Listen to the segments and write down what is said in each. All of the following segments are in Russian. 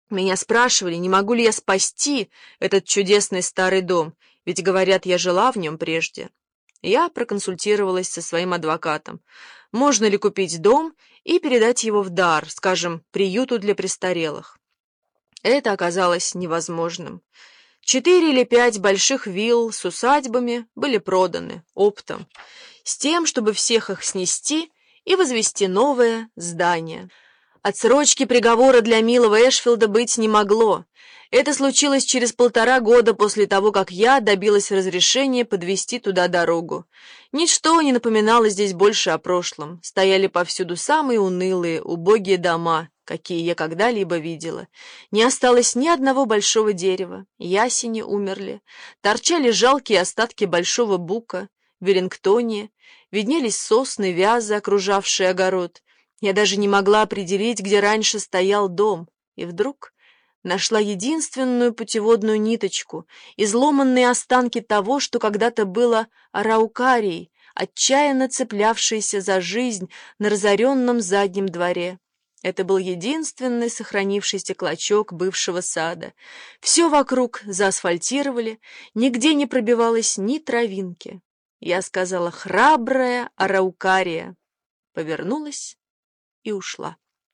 Меня спрашивали, не могу ли я спасти этот чудесный старый дом, ведь, говорят, я жила в нем прежде. Я проконсультировалась со своим адвокатом. Можно ли купить дом и передать его в дар, скажем, приюту для престарелых? Это оказалось невозможным. 4 или 5 больших вилл с усадьбами были проданы оптом, с тем, чтобы всех их снести и возвести новое здание. Отсрочки приговора для милого Эшфилда быть не могло. Это случилось через 1,5 года после того, как я добилась разрешения подвести туда дорогу. Ничто не напоминало здесь больше о прошлом. Стояли повсюду самые унылые, убогие дома, какие я когда-либо видела. Не осталось ни одного большого дерева, ясени умерли. Торчали жалкие остатки большого бука. В Веллингтоне виднелись сосны, вязы, окружавшие огород. Я даже не могла определить, где раньше стоял дом, и вдруг нашла единственную путеводную ниточку, изломанные останки того, что когда-то было араукарией, отчаянно цеплявшейся за жизнь на разоренном заднем дворе. Это был единственный сохранившийся клочок бывшего сада. Все вокруг заасфальтировали, нигде не пробивалось ни травинки. Я сказала: «Храбрая араукария», повернулась и ушла.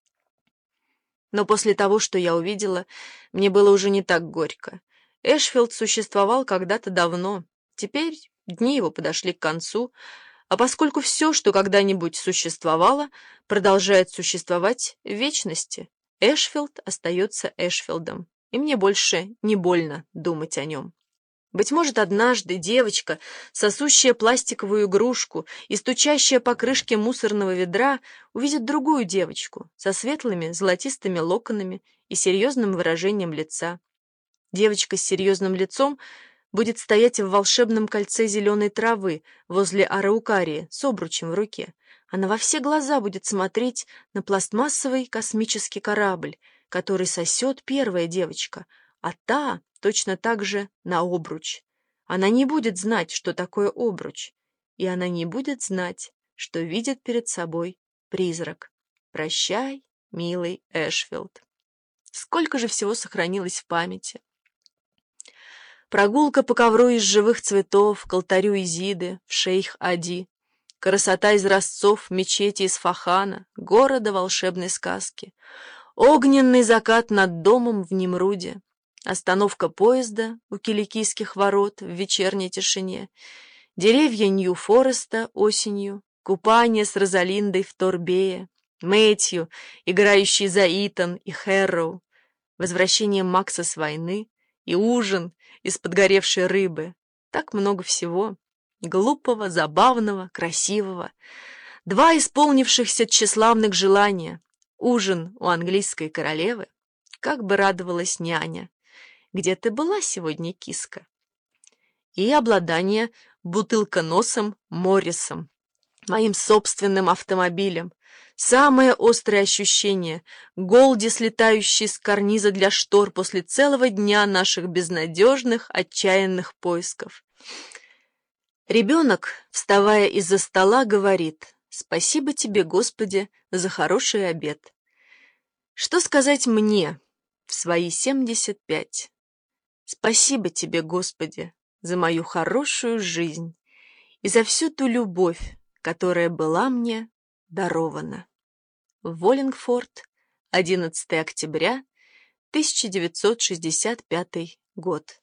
Но после того, что я увидела, мне было уже не так горько. Эшфилд существовал когда-то давно, теперь дни его подошли к концу, а поскольку все, что когда-нибудь существовало, продолжает существовать в вечности, Эшфилд остается Эшфилдом, и мне больше не больно думать о нем. Быть может, однажды девочка, сосущая пластиковую игрушку и стучащая по крышке мусорного ведра, увидит другую девочку со светлыми золотистыми локонами и серьезным выражением лица. Девочка с серьезным лицом будет стоять в волшебном кольце зеленой травы возле араукарии с обручем в руке. Она во все глаза будет смотреть на пластмассовый космический корабль, который сосет первая девочка, а та точно так же на обруч. Она не будет знать, что такое обруч, и она не будет знать, что видит перед собой призрак. Прощай, милый Эшфилд. Сколько же всего сохранилось в памяти. Прогулка по ковру из живых цветов к алтарю Изиды в Шейх-Ади, красота изразцов мечети Исфахана, города волшебной сказки, огненный закат над домом в Немруде, остановка поезда у Киликийских ворот в вечерней тишине, деревья Нью-Фореста осенью, купание с Розалиндой в Торбее, Мэтью, играющий за Итан и Хэрроу, возвращение Макса с войны и ужин из подгоревшей рыбы. Так много всего. Глупого, забавного, красивого. 2 исполнившихся тщеславных желания. Ужин у английской королевы. Как бы радовалась няня. Где ты была сегодня, киска? И обладание бутылконосом Моррисом, моим собственным автомобилем. Самое острое ощущение — Голди, слетающий с карниза для штор после целого дня наших безнадежных, отчаянных поисков. Ребенок, вставая из-за стола, говорит: «Спасибо тебе, Господи, за хороший обед». Что сказать мне в свои 75? Спасибо тебе, Господи, за мою хорошую жизнь и за всю ту любовь, которая была мне дарована. Воллингфорд, 11 октября 1965 год.